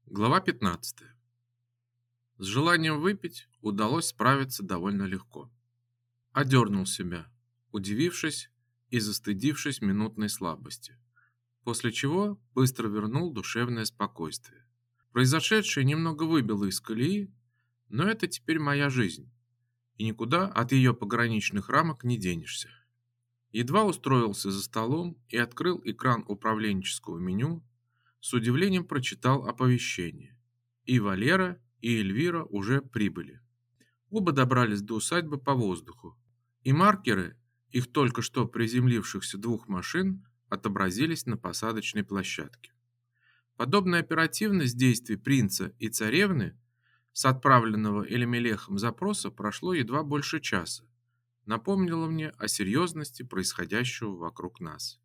Глава 15. С желанием выпить удалось справиться довольно легко. Одернул себя, удивившись и застыдившись минутной слабости, после чего быстро вернул душевное спокойствие. Произошедшее немного выбило из колеи, но это теперь моя жизнь, и никуда от ее пограничных рамок не денешься. Едва устроился за столом и открыл экран управленческого меню, с удивлением прочитал оповещение. И Валера, и Эльвира уже прибыли. Оба добрались до усадьбы по воздуху, и маркеры их только что приземлившихся двух машин отобразились на посадочной площадке. Подобная оперативность действий принца и царевны с отправленного Элемелехом запроса прошло едва больше часа, напомнила мне о серьезности происходящего вокруг нас.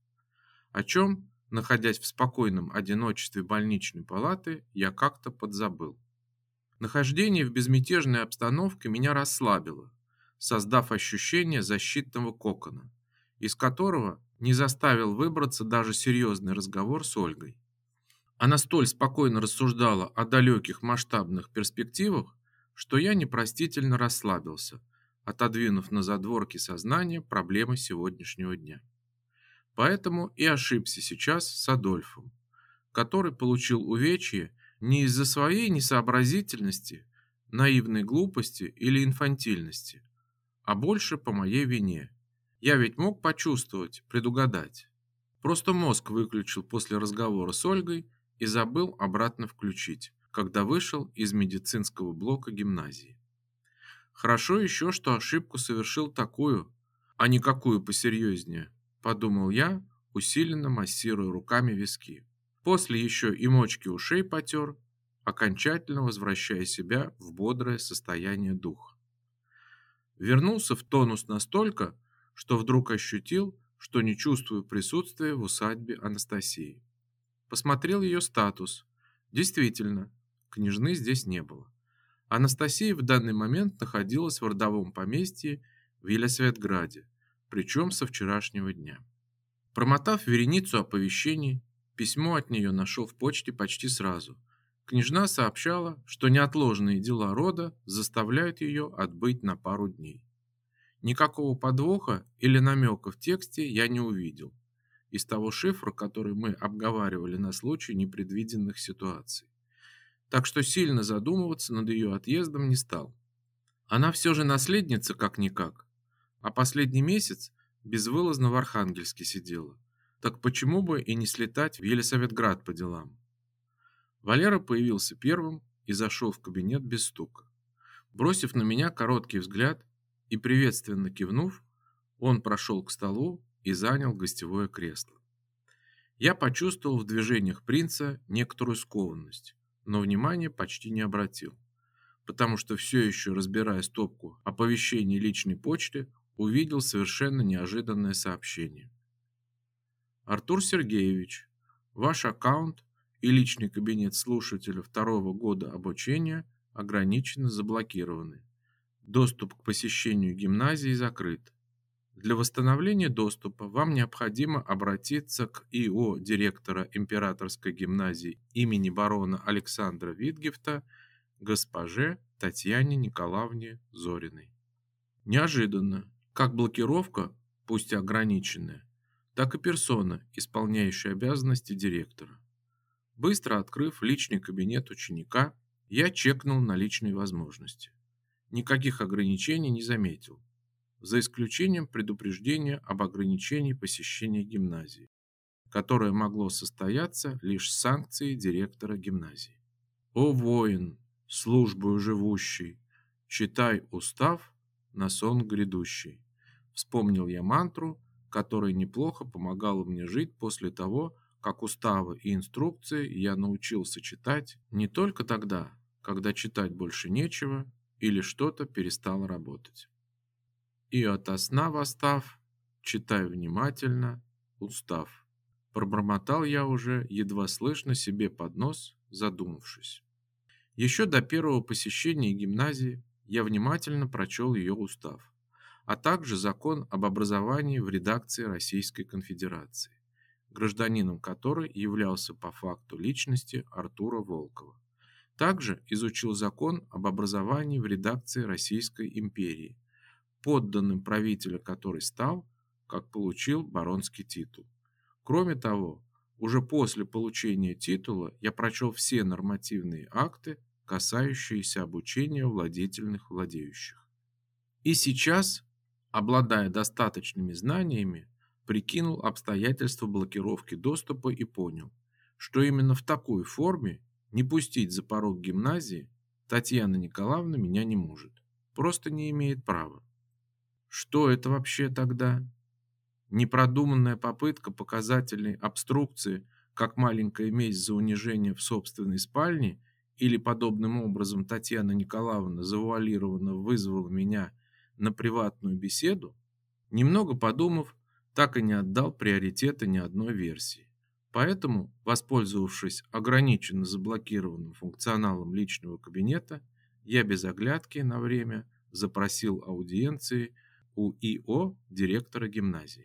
О чем, находясь в спокойном одиночестве больничной палаты, я как-то подзабыл. Нахождение в безмятежной обстановке меня расслабило, создав ощущение защитного кокона, из которого не заставил выбраться даже серьезный разговор с Ольгой. Она столь спокойно рассуждала о далеких масштабных перспективах, что я непростительно расслабился, отодвинув на задворки сознания проблемы сегодняшнего дня. Поэтому и ошибся сейчас с Адольфом, который получил увечье не из-за своей несообразительности, наивной глупости или инфантильности, а больше по моей вине. Я ведь мог почувствовать, предугадать. Просто мозг выключил после разговора с Ольгой и забыл обратно включить, когда вышел из медицинского блока гимназии. Хорошо еще, что ошибку совершил такую, а не какую посерьезнее, подумал я, усиленно массируя руками виски. После еще и мочки ушей потер, окончательно возвращая себя в бодрое состояние духа. Вернулся в тонус настолько, что вдруг ощутил, что не чувствую присутствия в усадьбе Анастасии. Посмотрел ее статус. Действительно, княжны здесь не было. Анастасия в данный момент находилась в родовом поместье в Елисаветграде, причем со вчерашнего дня. Промотав вереницу оповещений, письмо от нее нашел в почте почти сразу. Княжна сообщала, что неотложные дела рода заставляют ее отбыть на пару дней. Никакого подвоха или намека в тексте я не увидел из того шифра, который мы обговаривали на случай непредвиденных ситуаций. Так что сильно задумываться над ее отъездом не стал. Она все же наследница как-никак, а последний месяц безвылазно в Архангельске сидела. Так почему бы и не слетать в Елисаветград по делам? Валера появился первым и зашел в кабинет без стука. Бросив на меня короткий взгляд и приветственно кивнув, он прошел к столу и занял гостевое кресло. Я почувствовал в движениях принца некоторую скованность, но внимания почти не обратил, потому что все еще, разбирая стопку оповещений личной почты, увидел совершенно неожиданное сообщение. Артур Сергеевич, ваш аккаунт и личный кабинет слушателя второго года обучения ограниченно заблокированы. Доступ к посещению гимназии закрыт. Для восстановления доступа вам необходимо обратиться к ИО директора Императорской гимназии имени барона Александра Витгефта госпоже Татьяне Николаевне Зориной. Неожиданно, как блокировка, пусть и ограниченная, так и персона, исполняющая обязанности директора. Быстро открыв личный кабинет ученика, я чекнул наличные возможности. Никаких ограничений не заметил, за исключением предупреждения об ограничении посещения гимназии, которое могло состояться лишь с санкцией директора гимназии. О воин, службою живущий, читай устав на сон грядущий. Вспомнил я мантру, которая неплохо помогала мне жить после того, как уставы и инструкции я научился читать не только тогда, когда читать больше нечего или что-то перестало работать. И ото сна восстав, читай внимательно устав. Пробормотал я уже, едва слышно себе под нос, задумавшись. Еще до первого посещения гимназии я внимательно прочел ее устав, а также закон об образовании в редакции Российской Конфедерации, гражданином которой являлся по факту личности Артура Волкова. Также изучил закон об образовании в редакции Российской империи, подданным правителя которой стал, как получил баронский титул. Кроме того, уже после получения титула я прочел все нормативные акты, касающиеся обучения владетельных владеющих. И сейчас, обладая достаточными знаниями, прикинул обстоятельства блокировки доступа и понял, что именно в такой форме не пустить за порог гимназии Татьяна Николаевна меня не может. Просто не имеет права. Что это вообще тогда? Непродуманная попытка показательной обструкции, как маленькая месть за унижение в собственной спальне, или подобным образом Татьяна Николаевна завуалированно вызвала меня на приватную беседу, немного подумав, так и не отдал приоритета ни одной версии. Поэтому, воспользовавшись ограниченно заблокированным функционалом личного кабинета, я без оглядки на время запросил аудиенции у ИО директора гимназии.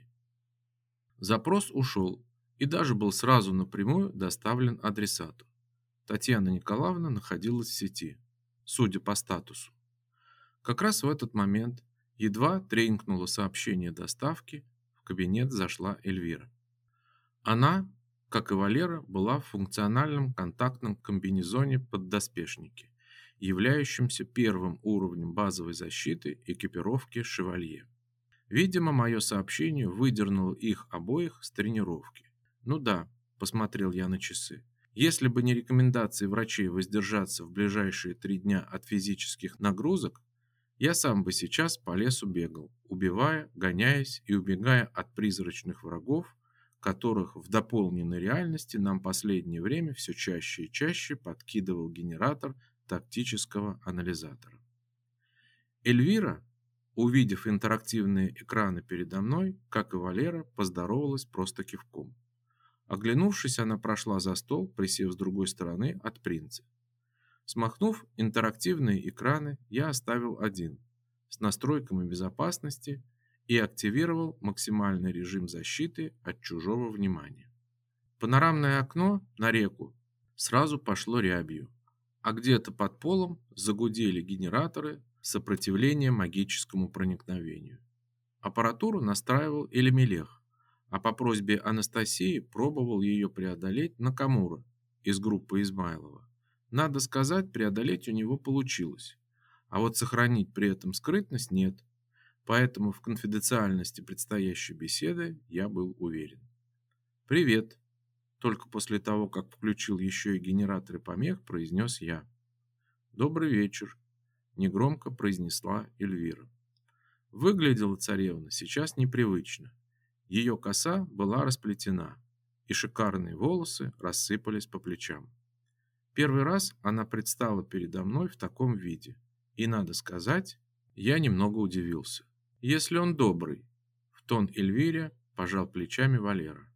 Запрос ушел и даже был сразу напрямую доставлен адресату. Татьяна Николаевна находилась в сети, судя по статусу. Как раз в этот момент, едва тренькнуло сообщение доставки, в кабинет зашла Эльвира. Она, как и Валера, была в функциональном контактном комбинезоне поддоспешники, являющемся первым уровнем базовой защиты экипировки «Шевалье». Видимо, мое сообщение выдернуло их обоих с тренировки. Ну да, посмотрел я на часы. Если бы не рекомендации врачей воздержаться в ближайшие 3 дня от физических нагрузок, я сам бы сейчас по лесу бегал, убивая, гоняясь и убегая от призрачных врагов, которых в дополненной реальности нам последнее время все чаще и чаще подкидывал генератор тактического анализатора. Эльвира, увидев интерактивные экраны передо мной, как и Валера, поздоровалась просто кивком. Оглянувшись, она прошла за стол, присев с другой стороны от принца. Смахнув интерактивные экраны, я оставил один с настройками безопасности и активировал максимальный режим защиты от чужого внимания. Панорамное окно на реку сразу пошло рябью, а где-то под полом загудели генераторы сопротивления магическому проникновению. Аппаратуру настраивал Элемелех, а по просьбе Анастасии пробовал ее преодолеть Накамура из группы Измайлова. Надо сказать, преодолеть у него получилось, а вот сохранить при этом скрытность нет, поэтому в конфиденциальности предстоящей беседы я был уверен. «Привет», только после того, как включил еще и генераторы помех, произнес я. «Добрый вечер», негромко произнесла Эльвира. Выглядела царевна сейчас непривычно. Ее коса была расплетена, и шикарные волосы рассыпались по плечам. Первый раз она предстала передо мной в таком виде, и, надо сказать, я немного удивился. Если он добрый, в тон Эльвире пожал плечами Валера.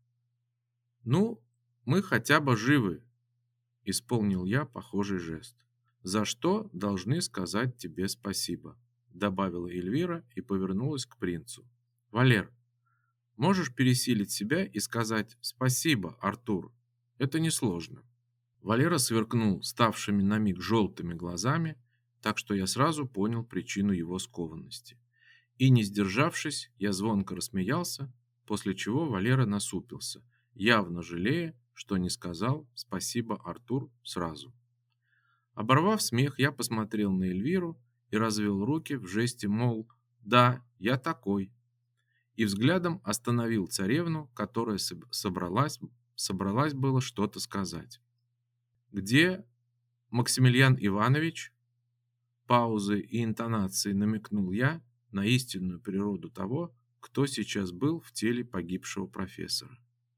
Ну, мы хотя бы живы, исполнил я похожий жест. За что должны сказать тебе спасибо, добавила Эльвира и повернулась к принцу. Валер, можешь пересилить себя и сказать спасибо, Артур? Это несложно. Валера сверкнул ставшими на миг желтыми глазами, так что я сразу понял причину его скованности. И не сдержавшись, я звонко рассмеялся, после чего Валера насупился, явно жалея, что не сказал спасибо, Артур, сразу. Оборвав смех, я посмотрел на Эльвиру и развел руки в жесте, мол, да, я такой. И взглядом остановил царевну, которая собралась было что-то сказать. Где Максимилиан Иванович? Паузы и интонации намекнул я на истинную природу того, кто сейчас был в теле погибшего профессора.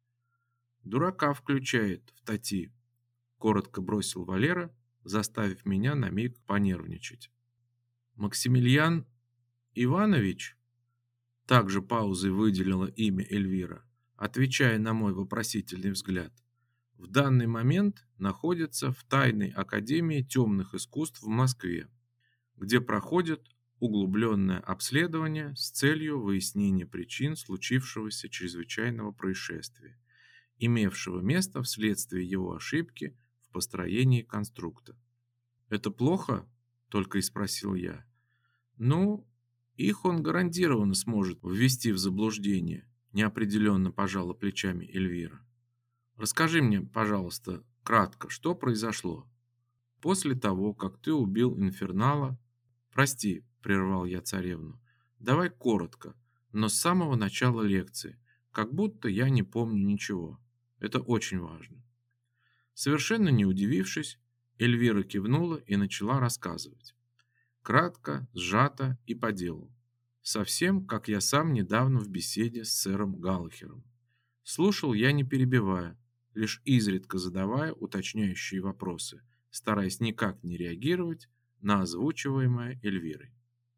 Дурака включает в тати, коротко бросил Валера, заставив меня на миг понервничать. Максимилиан Иванович, также паузой выделила имя Эльвира, отвечая на мой вопросительный взгляд, в данный момент находится в Тайной академии темных искусств в Москве, где проходит углубленное обследование с целью выяснения причин случившегося чрезвычайного происшествия, имевшего место вследствие его ошибки в построении конструкта. «Это плохо?» — только и спросил я. «Ну, их он гарантированно сможет ввести в заблуждение», — неопределенно пожала плечами Эльвира. «Расскажи мне, пожалуйста, кратко, что произошло?» «После того, как ты убил Инфернала...» «Прости», — прервал я царевну, — «давай коротко, но с самого начала лекции, как будто я не помню ничего. Это очень важно». Совершенно не удивившись, Эльвира кивнула и начала рассказывать. Кратко, сжато и по делу. Совсем, как я сам недавно в беседе с сэром Галлахером. Слушал я не перебивая, лишь изредка задавая уточняющие вопросы, стараясь никак не реагировать на озвучиваемое Эльвирой.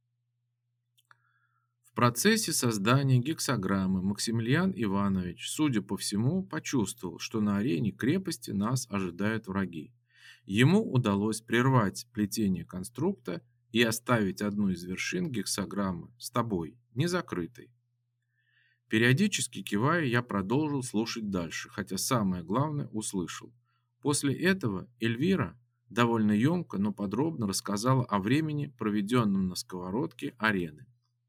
В процессе создания гексаграммы Максимилиан Иванович, судя по всему, почувствовал, что на арене крепости нас ожидают враги. Ему удалось прервать плетение конструкта и оставить одну из вершин гексаграммы с тобой, незакрытой. Периодически кивая, я продолжил слушать дальше, хотя самое главное услышал. После этого Эльвира довольно емко, но подробно рассказала о времени, проведенном на сковородке арены,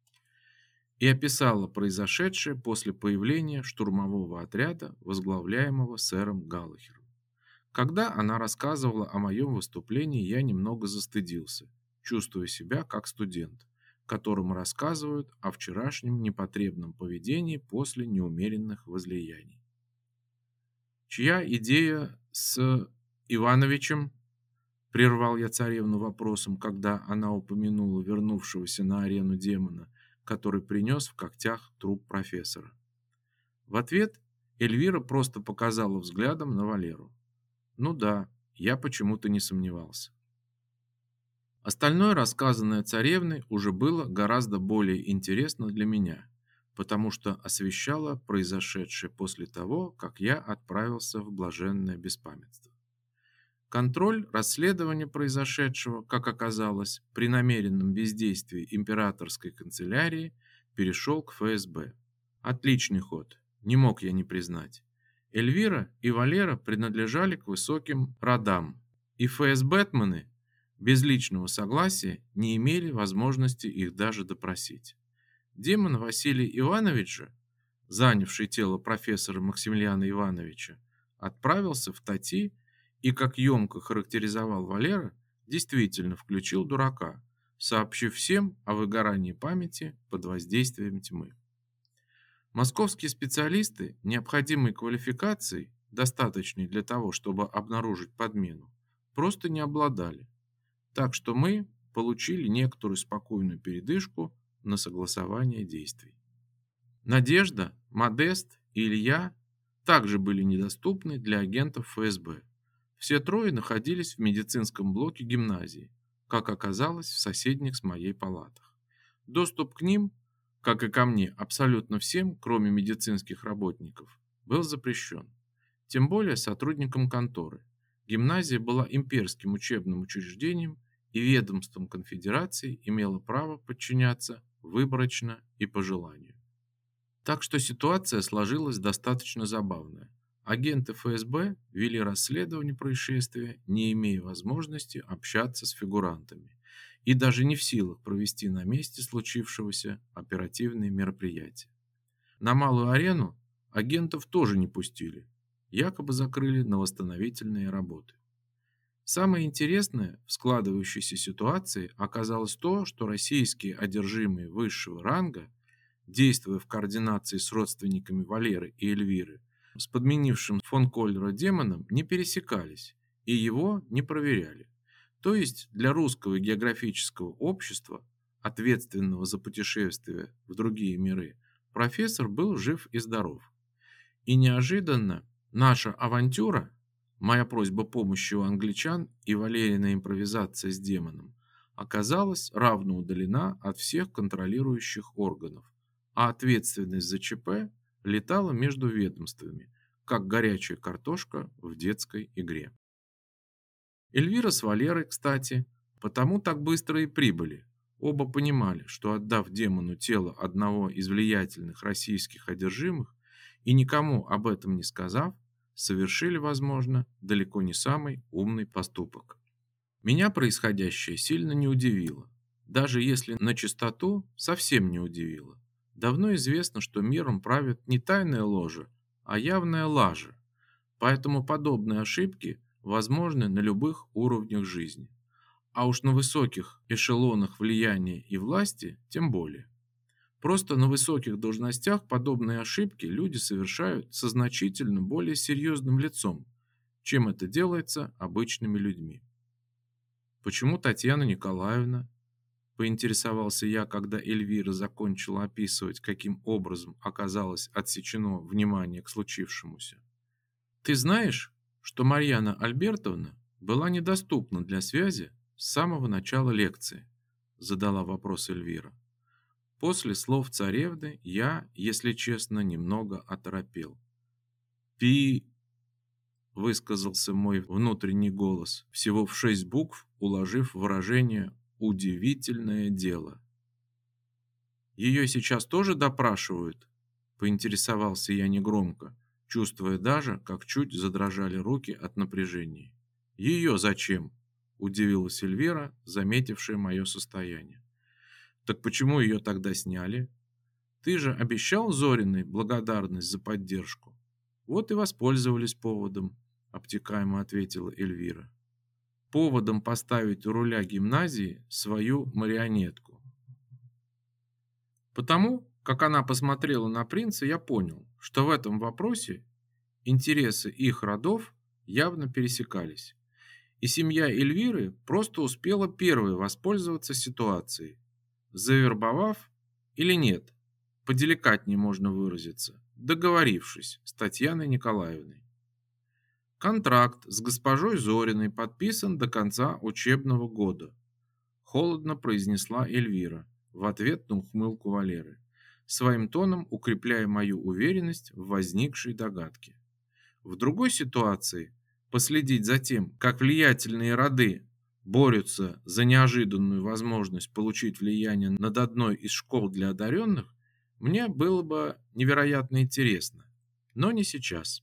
и описала произошедшее после появления штурмового отряда, возглавляемого сэром Галлахером. Когда она рассказывала о моем выступлении, я немного застыдился, чувствуя себя как студент, которому рассказывают о вчерашнем непотребном поведении после неумеренных возлияний. «Чья идея с Ивановичем?» — прервал я царевну вопросом, когда она упомянула вернувшегося на арену демона, который принес в когтях труп профессора. В ответ Эльвира просто показала взглядом на Валеру. Ну да, я почему-то не сомневался. Остальное, рассказанное царевной, уже было гораздо более интересно для меня, потому что освещало произошедшее после того, как я отправился в блаженное беспамятство. Контроль расследования произошедшего, как оказалось, при намеренном бездействии императорской канцелярии перешел к ФСБ. Отличный ход, не мог я не признать. Эльвира и Валера принадлежали к высоким родам, и ФСБэтмены без личного согласия не имели возможности их даже допросить. Демон Василий Иванович же, занявший тело профессора Максимилиана Ивановича, отправился в Тати и, как емко характеризовал Валера, действительно включил дурака, сообщив всем о выгорании памяти под воздействием тьмы. Московские специалисты необходимой квалификацией, достаточной для того, чтобы обнаружить подмену, просто не обладали. Так что мы получили некоторую спокойную передышку на согласование действий. Надежда, Модест и Илья также были недоступны для агентов ФСБ. Все трое находились в медицинском блоке гимназии, как оказалось, в соседних с моей палатах. Доступ к ним, как и ко мне, абсолютно всем, кроме медицинских работников, был запрещен. Тем более сотрудникам конторы. Гимназия была имперским учебным учреждением и ведомством конфедерации имела право подчиняться выборочно и по желанию. Так что ситуация сложилась достаточно забавная. Агенты ФСБ вели расследование происшествия, не имея возможности общаться с фигурантами и даже не в силах провести на месте случившегося оперативные мероприятия. На малую арену агентов тоже не пустили, якобы закрыли на восстановительные работы. Самое интересное в складывающейся ситуации оказалось то, что российские одержимые высшего ранга, действуя в координации с родственниками Валеры и Эльвиры, с подменившим фон Коллера демоном не пересекались и его не проверяли. То есть для русского географического общества, ответственного за путешествия в другие миры, профессор был жив и здоров. И неожиданно наша авантюра, моя просьба помощи у англичан и Валерина импровизация с демоном, оказалась равно удалена от всех контролирующих органов, а ответственность за ЧП летала между ведомствами, как горячая картошка в детской игре. Эльвира с Валерой, кстати, потому так быстро и прибыли. Оба понимали, что отдав демону тело одного из влиятельных российских одержимых и никому об этом не сказав, совершили, возможно, далеко не самый умный поступок. Меня происходящее сильно не удивило. Даже если на чистоту, совсем не удивило. Давно известно, что миром правит не тайная ложа, а явная лажа. Поэтому подобные ошибки возможны на любых уровнях жизни. А уж на высоких эшелонах влияния и власти тем более. Просто на высоких должностях подобные ошибки люди совершают со значительно более серьезным лицом, чем это делается обычными людьми. Почему Татьяна Николаевна? Поинтересовался я, когда Эльвира закончила описывать, каким образом оказалось отсечено внимание к случившемуся. Ты знаешь, что Марьяна Альбертовна была недоступна для связи с самого начала лекции? Задала вопрос Эльвира. После слов царевны я, если честно, немного оторопел. «Пи...» — высказался мой внутренний голос, всего в 6 букв уложив выражение «удивительное дело». «Ее сейчас тоже допрашивают?» — поинтересовался я негромко, чувствуя даже, как чуть задрожали руки от напряжения. «Ее зачем?» — удивилась Эльвира, заметившая мое состояние. «Так почему ее тогда сняли? Ты же обещал Зориной благодарность за поддержку. Вот и воспользовались поводом», — обтекаемо ответила Эльвира. «Поводом поставить у руля гимназии свою марионетку». Потому, как она посмотрела на принца, я понял, что в этом вопросе интересы их родов явно пересекались. И семья Эльвиры просто успела первой воспользоваться ситуацией, завербовав или нет, поделикатнее можно выразиться, договорившись с Татьяной Николаевной. Контракт с госпожой Зориной подписан до конца учебного года, холодно произнесла Эльвира в ответ на ухмылку Валеры, своим тоном укрепляя мою уверенность в возникшей догадке. В другой ситуации последить за тем, как влиятельные роды борются за неожиданную возможность получить влияние над одной из школ для одаренных, мне было бы невероятно интересно, но не сейчас.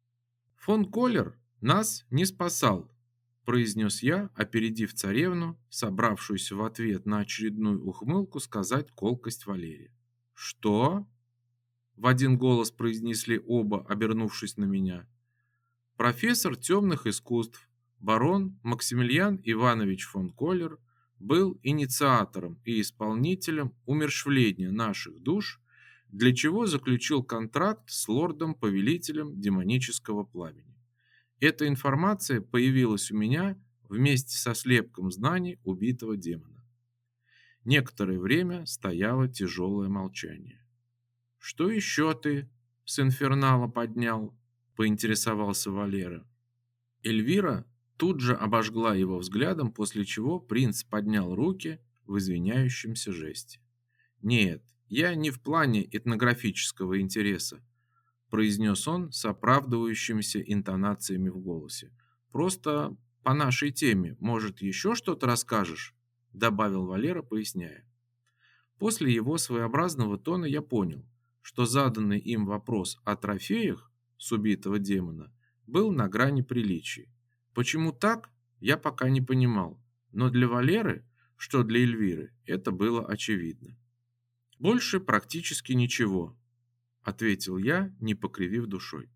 Фон Коллер нас не спасал, произнес я, опередив царевну, собравшуюся в ответ на очередную ухмылку сказать колкость Валерии. Что? В один голос произнесли оба, обернувшись на меня. Профессор темных искусств, барон Максимилиан Иванович фон Коллер, был инициатором и исполнителем умерщвления наших душ, для чего заключил контракт с лордом-повелителем демонического пламени. Эта информация появилась у меня вместе со слепком знаний убитого демона. Некоторое время стояло тяжелое молчание. «Что еще ты с инфернала поднял?» — поинтересовался Валера. Эльвира тут же обожгла его взглядом, после чего принц поднял руки в извиняющемся жесте. «Нет, я не в плане этнографического интереса», — произнес он с оправдывающимися интонациями в голосе. «Просто по нашей теме, может, еще что-то расскажешь?» — добавил Валера, поясняя. После его своеобразного тона я понял, что заданный им вопрос о трофеях с убитого демона был на грани приличий. Почему так, я пока не понимал, но для Валеры, что для Эльвиры, это было очевидно. «Больше практически ничего», — ответил я, не покривив душой.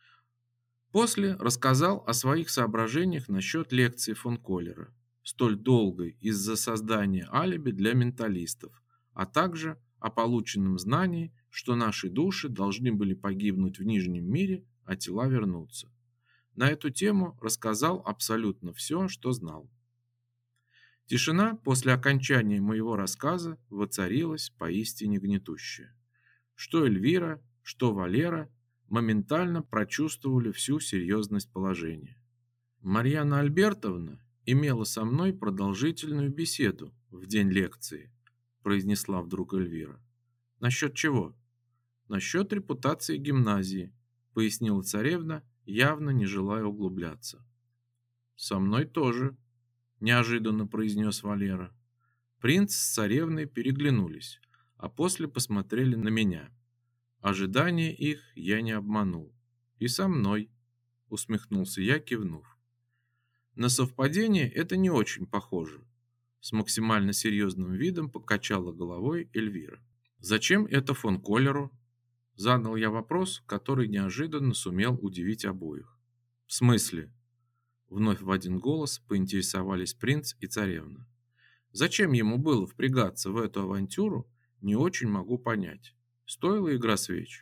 После рассказал о своих соображениях насчет лекции фон Коллера, столь долгой из-за создания алиби для менталистов, а также о полученном знании, что наши души должны были погибнуть в Нижнем мире, а тела вернуться. На эту тему рассказал абсолютно все, что знал. Тишина после окончания моего рассказа воцарилась поистине гнетущая. Что Эльвира, что Валера моментально прочувствовали всю серьезность положения. Марьяна Альбертовна имела со мной продолжительную беседу в день лекции, произнесла вдруг Эльвира. Насчет чего? Насчет репутации гимназии, пояснила царевна, явно не желая углубляться. Со мной тоже, неожиданно произнес Валера. Принц с царевной переглянулись, а после посмотрели на меня. Ожидания их я не обманул. И со мной, усмехнулся я, кивнув. На совпадение это не очень похоже. С максимально серьезным видом покачала головой Эльвира. Зачем это фон Коллеру? Задал я вопрос, который неожиданно сумел удивить обоих. В смысле? Вновь в один голос поинтересовались принц и царевна. Зачем ему было впрягаться в эту авантюру, не очень могу понять. Стоила игра свеч.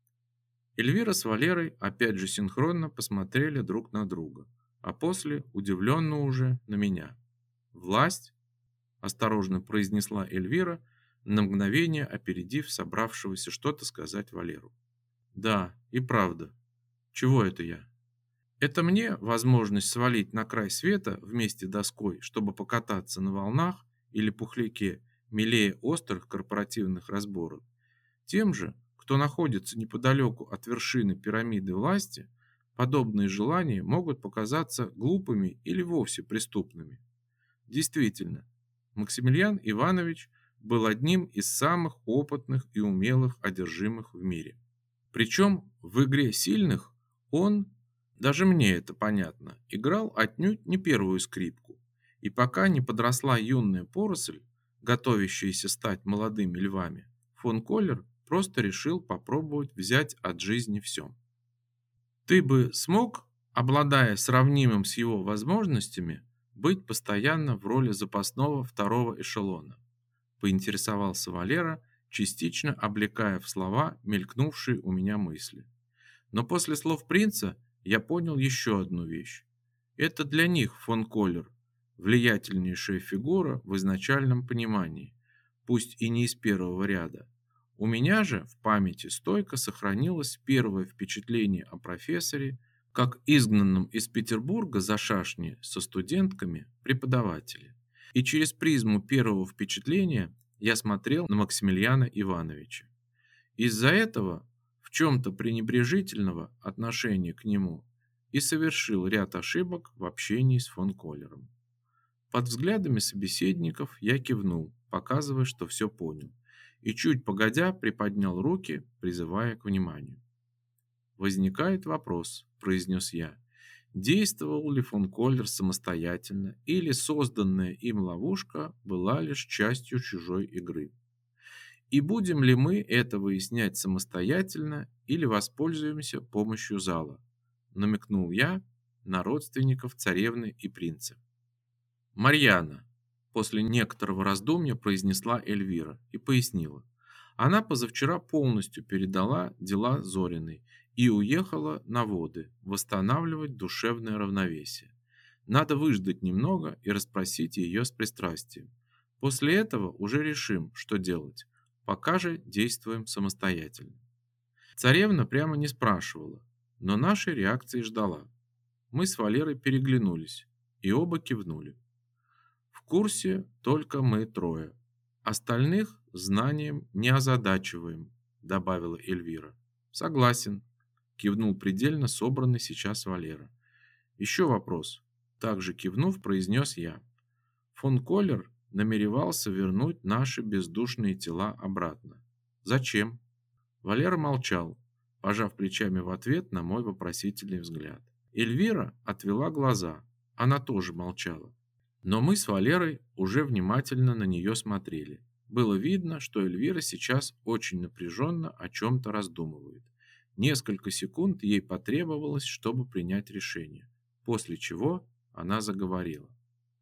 Эльвира с Валерой опять же синхронно посмотрели друг на друга, а после удивленно уже на меня. «Власть?» – осторожно произнесла Эльвира, на мгновение опередив собравшегося что-то сказать Валеру. «Да, и правда. Чего это я? Это мне возможность свалить на край света вместе доской, чтобы покататься на волнах или пухляке, милее острых корпоративных разборок. Тем же, кто находится неподалеку от вершины пирамиды власти, подобные желания могут показаться глупыми или вовсе преступными. Действительно, Максимилиан Иванович был одним из самых опытных и умелых одержимых в мире. Причем в игре сильных он, даже мне это понятно, играл отнюдь не первую скрипку. И пока не подросла юная поросль, готовящаяся стать молодыми львами, фон Коллер просто решил попробовать взять от жизни все. Ты бы смог, обладая сравнимым с его возможностями, быть постоянно в роли запасного второго эшелона? Поинтересовался Валера, частично облекая в слова мелькнувшие у меня мысли. Но после слов принца я понял еще одну вещь. Это для них фон Коллер, влиятельнейшая фигура в изначальном понимании, пусть и не из первого ряда. У меня же в памяти стойко сохранилось первое впечатление о профессоре, как изгнанном из Петербурга за шашни со студентками преподавателе. И через призму первого впечатления я смотрел на Максимилиана Ивановича. Из-за этого в чем-то пренебрежительного отношения к нему и совершил ряд ошибок в общении с фон Коллером. Под взглядами собеседников я кивнул, показывая, что все понял, и чуть погодя приподнял руки, призывая к вниманию. «Возникает вопрос», – произнес я, – действовал ли фон Коллер самостоятельно или созданная им ловушка была лишь частью чужой игры? И будем ли мы это выяснять самостоятельно или воспользуемся помощью зала? Намекнул я на родственников царевны и принца. Марьяна, после некоторого раздумья произнесла Эльвира и пояснила. Она позавчера полностью передала дела Зориной и уехала на воды восстанавливать душевное равновесие. Надо выждать немного и расспросить ее с пристрастием. После этого уже решим, что делать. Пока же действуем самостоятельно. Царевна прямо не спрашивала, но нашей реакции ждала. Мы с Валерой переглянулись и оба кивнули. В курсе только мы трое. Остальных знанием не озадачиваем, добавила Эльвира. Согласен, кивнул предельно собранный сейчас Валера. Еще вопрос. Также кивнув, произнес я. Фон Коллер намеревался вернуть наши бездушные тела обратно. Зачем? Валера молчал, пожав плечами в ответ на мой вопросительный взгляд. Эльвира отвела глаза. Она тоже молчала. Но мы с Валерой уже внимательно на нее смотрели. Было видно, что Эльвира сейчас очень напряженно о чем-то раздумывает. Несколько секунд ей потребовалось, чтобы принять решение, после чего она заговорила.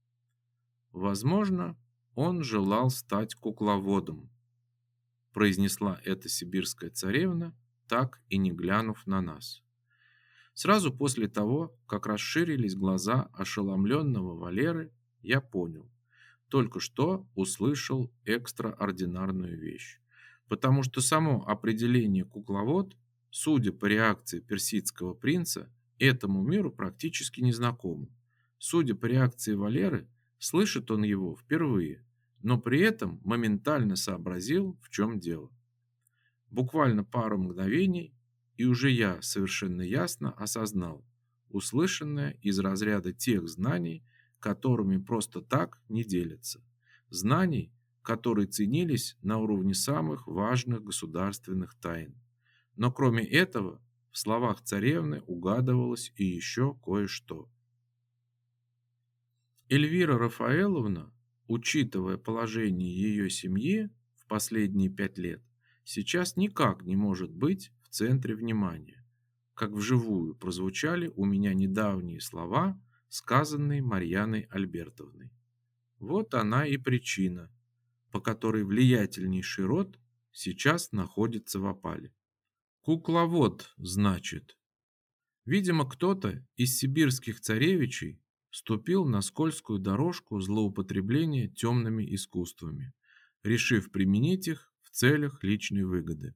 Возможно, он желал стать кукловодом, произнесла эта сибирская царевна, так и не глянув на нас. Сразу после того, как расширились глаза ошеломленного Валеры, я понял, только что услышал экстраординарную вещь, потому что само определение кукловод, судя по реакции персидского принца, этому миру практически не знакомо. Судя по реакции Валеры, слышит он его впервые, но при этом моментально сообразил, в чем дело. Буквально пару мгновений, и уже я совершенно ясно осознал услышанное из разряда тех знаний, которыми просто так не делятся. Знаний, которые ценились на уровне самых важных государственных тайн. Но кроме этого, в словах царевны угадывалось и еще кое-что. Эльвира Рафаэловна, учитывая положение ее семьи в последние 5 лет, сейчас никак не может быть в центре внимания, как вживую прозвучали у меня недавние слова, сказанные Марьяной Альбертовной. Вот она и причина, по которой влиятельнейший род сейчас находится в опале. Кукловод, значит. Видимо, кто-то из сибирских царевичей ступил на скользкую дорожку злоупотребления темными искусствами, решив применить их в целях личной выгоды.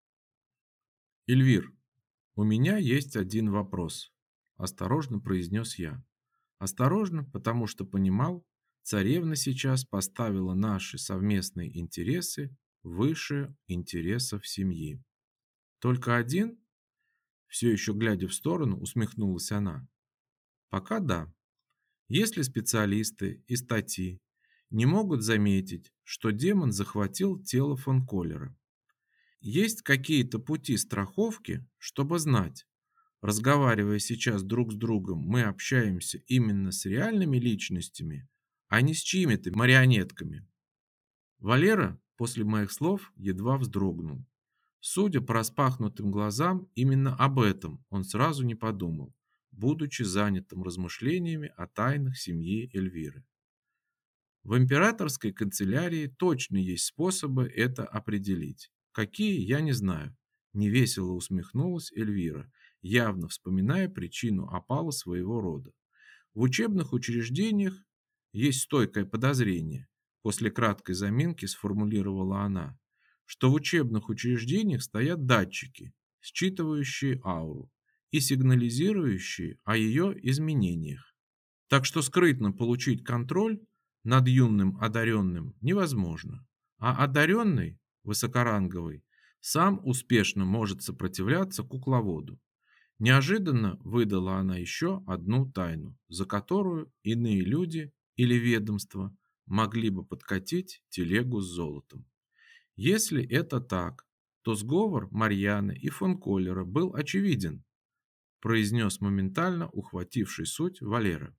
«Эльвир, у меня есть один вопрос», – осторожно произнес я. Осторожно, потому что понимал, царевна сейчас поставила наши совместные интересы выше интересов семьи. «Только один?» – все еще глядя в сторону, усмехнулась она. «Пока да. Если специалисты и статьи не могут заметить, что демон захватил тело фон Коллера, есть какие-то пути страховки, чтобы знать, разговаривая сейчас друг с другом, мы общаемся именно с реальными личностями, а не с чьими-то марионетками?» Валера после моих слов едва вздрогнул. Судя по распахнутым глазам, именно об этом он сразу не подумал, будучи занятым размышлениями о тайнах семьи Эльвиры. В императорской канцелярии точно есть способы это определить. Какие, я не знаю. Невесело усмехнулась Эльвира, явно вспоминая причину опала своего рода. В учебных учреждениях есть стойкое подозрение, после краткой заминки сформулировала она, что в учебных учреждениях стоят датчики, считывающие ауру и сигнализирующие о ее изменениях. Так что скрытно получить контроль над юным одаренным невозможно, а одаренный, высокоранговый, сам успешно может сопротивляться кукловоду. Неожиданно выдала она еще одну тайну, за которую иные люди или ведомства могли бы подкатить телегу с золотом. Если это так, то сговор Марьяны и фон Коллера был очевиден, произнес моментально ухвативший суть Валера.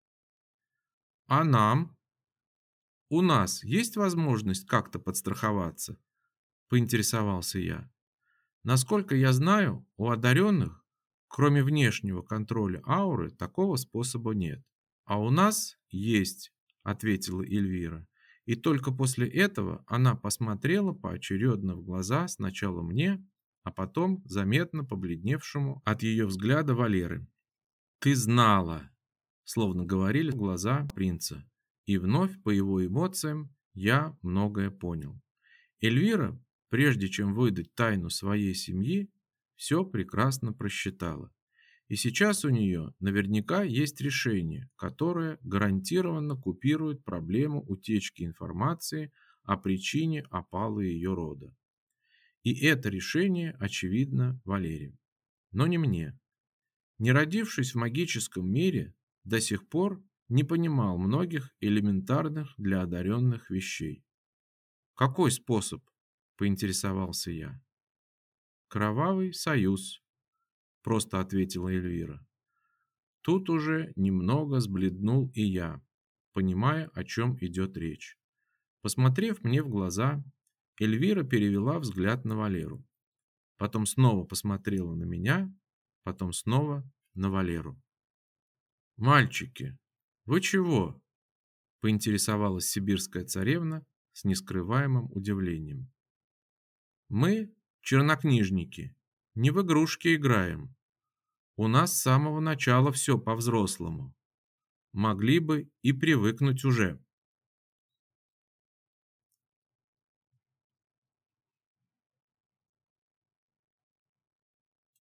А нам? У нас есть возможность как-то подстраховаться? Поинтересовался я. Насколько я знаю, у одаренных, кроме внешнего контроля ауры, такого способа нет. А у нас есть, ответила Эльвира. И только после этого она посмотрела поочередно в глаза сначала мне, а потом заметно побледневшему от ее взгляда Валеры. «Ты знала!» Словно говорили глаза принца. И вновь по его эмоциям я многое понял. Эльвира, прежде чем выдать тайну своей семьи, все прекрасно просчитала. И сейчас у нее наверняка есть решение, которое гарантированно купирует проблему утечки информации о причине опала ее рода. И это решение очевидно Валере. Но не мне. Не родившись в магическом мире, до сих пор не понимал многих элементарных для одаренных вещей. «Какой способ?» – поинтересовался я. «Кровавый союз», – просто ответила Эльвира. Тут уже немного сбледнул и я, понимая, о чем идет речь. Посмотрев мне в глаза, Эльвира перевела взгляд на Валеру. Потом снова посмотрела на меня, потом снова на Валеру. «Мальчики, вы чего?» – поинтересовалась сибирская царевна с нескрываемым удивлением. «Мы, чернокнижники, не в игрушки играем. У нас с самого начала все по-взрослому. Могли бы и привыкнуть уже».